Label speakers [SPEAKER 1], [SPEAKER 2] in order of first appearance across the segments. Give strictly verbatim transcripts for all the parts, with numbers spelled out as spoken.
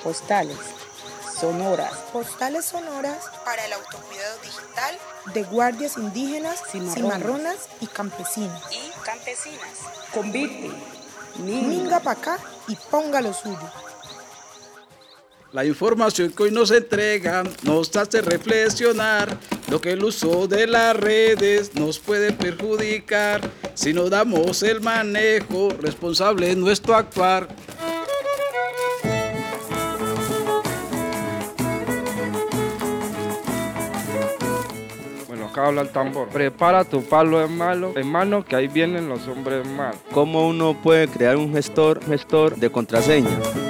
[SPEAKER 1] postales sonoras.
[SPEAKER 2] Postales sonoras para el autocuidado digital de guardias indígenas, cimarronas, cimarronas y campesinas.
[SPEAKER 1] Y campesinas. Convite,
[SPEAKER 2] minga, minga pa' acá y ponga lo suyo.
[SPEAKER 3] La información que hoy nos entregan nos hace reflexionar lo que el uso de las redes nos puede perjudicar. Si no damos el manejo responsable en nuestro actuar.
[SPEAKER 4] Bueno, acá habla el tambor. Prepara tu palo en malo, en mano, que ahí vienen los hombres malos.
[SPEAKER 5] ¿Cómo uno puede crear un gestor, gestor de contraseña?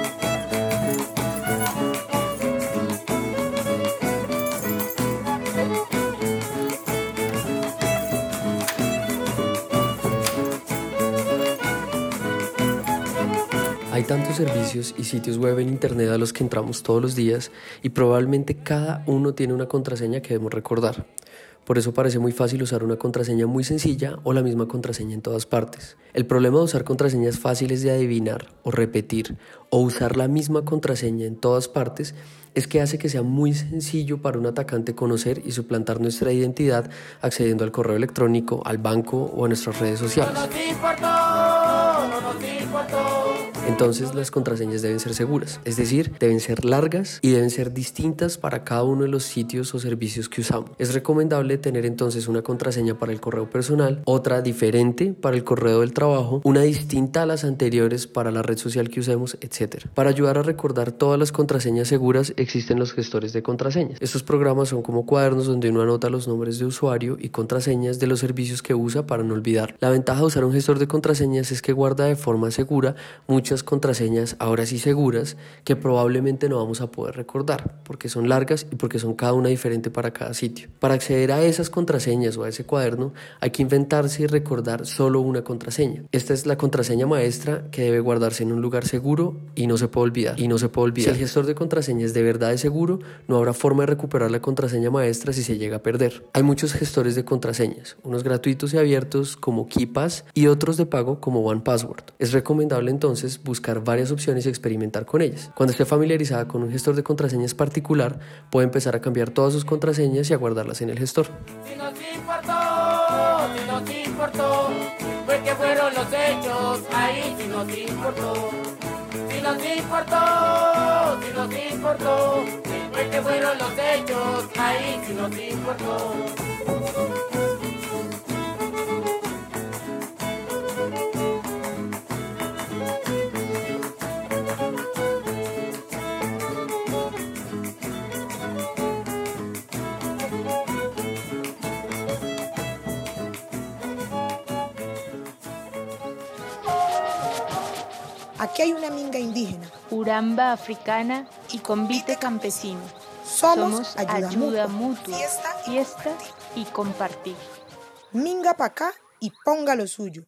[SPEAKER 6] Hay tantos servicios y sitios web en internet a los que entramos todos los días y probablemente cada uno tiene una contraseña que debemos recordar. Por eso parece muy fácil usar una contraseña muy sencilla o la misma contraseña en todas partes. El problema de usar contraseñas fáciles de adivinar o repetir o usar la misma contraseña en todas partes es que hace que sea muy sencillo para un atacante conocer y suplantar nuestra identidad accediendo al correo electrónico, al banco o a nuestras redes sociales.
[SPEAKER 7] No nos importó, no nos importó.
[SPEAKER 6] Entonces las contraseñas deben ser seguras, es decir, deben ser largas y deben ser distintas para cada uno de los sitios o servicios que usamos. Es recomendable tener entonces una contraseña para el correo personal, otra diferente para el correo del trabajo, una distinta a las anteriores para la red social que usemos, etcétera. Para ayudar a recordar todas las contraseñas seguras existen los gestores de contraseñas. Estos programas son como cuadernos donde uno anota los nombres de usuario y contraseñas de los servicios que usa para no olvidar. La ventaja de usar un gestor de contraseñas es que guarda de forma segura muchas contraseñas, ahora sí seguras, que probablemente no vamos a poder recordar porque son largas y porque son cada una diferente para cada sitio. Para acceder a esas contraseñas o a ese cuaderno hay que inventarse y recordar solo una contraseña. Esta es la contraseña maestra que debe guardarse en un lugar seguro y no se puede olvidar. Y no se puede olvidar. Si el gestor de contraseñas de verdad es seguro, no habrá forma de recuperar la contraseña maestra si se llega a perder. Hay muchos gestores de contraseñas, unos gratuitos y abiertos como KeePass y otros de pago como one password. Es recomendable entonces buscar varias opciones y experimentar con ellas. Cuando esté familiarizada con un gestor de contraseñas particular, puede empezar a cambiar todas sus contraseñas y a guardarlas en el gestor.
[SPEAKER 7] Si nos importó, si nos importó, fue que fueron los hechos, ahí si nos importó. Si nos importó, si nos importó, fue que fueron los hechos, ahí si nos importó.
[SPEAKER 2] Aquí hay una minga indígena,
[SPEAKER 8] uramba africana y convite campesino.
[SPEAKER 2] Somos,
[SPEAKER 8] Somos
[SPEAKER 2] ayuda,
[SPEAKER 8] ayuda
[SPEAKER 2] mutua,
[SPEAKER 8] mutua,
[SPEAKER 2] fiesta,
[SPEAKER 8] fiesta
[SPEAKER 2] y
[SPEAKER 8] y compartir.
[SPEAKER 2] minga pa' acá y ponga lo suyo.